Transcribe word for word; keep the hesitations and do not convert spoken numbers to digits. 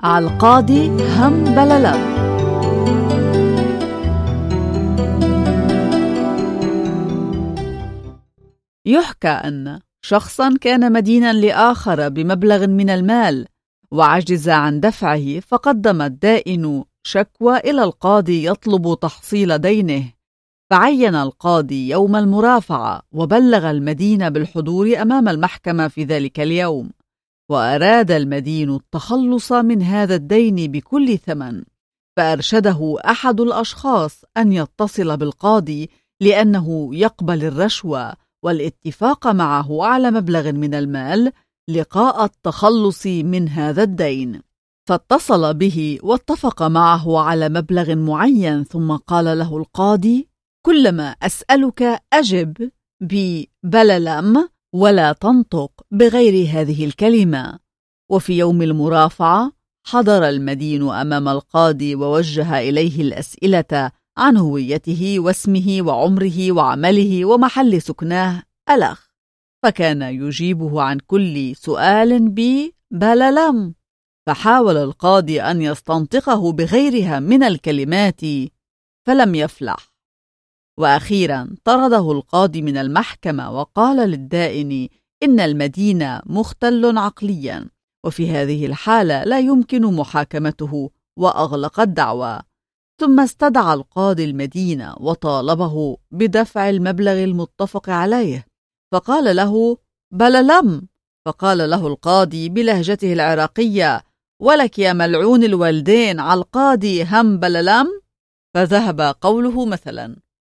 القاضي همبللم. يحكى أن شخصا كان مدينا لآخر بمبلغ من المال وعجز عن دفعه، فقدم الدائن شكوى إلى القاضي يطلب تحصيل دينه، فعين القاضي يوم المرافعة وبلغ المدين بالحضور أمام المحكمة في ذلك اليوم، وأراد المدين التخلص من هذا الدين بكل ثمن، فأرشده أحد الأشخاص أن يتصل بالقاضي لأنه يقبل الرشوة والاتفاق معه على مبلغ من المال لقاء التخلص من هذا الدين. فاتصل به واتفق معه على مبلغ معين، ثم قال له القاضي: كلما أسألك أجب ببللم ولا تنطق بغير هذه الكلمة. وفي يوم المرافعة حضر المدين أمام القاضي ووجه إليه الأسئلة عن هويته واسمه وعمره وعمله ومحل سكناه ألخ، فكان يجيبه عن كل سؤال ببللم، فحاول القاضي أن يستنطقه بغيرها من الكلمات فلم يفلح. وأخيرا طرده القاضي من المحكمة وقال للدائن إن المدين مختل عقليا، وفي هذه الحالة لا يمكن محاكمته، وأغلق الدعوى. ثم استدعى القاضي المدين وطالبه بدفع المبلغ المتفق عليه، فقال له: بللم. فقال له القاضي بلهجته العراقية: ولك يا ملعون الوالدين على القاضي هم بللم. فذهب قوله مثلا.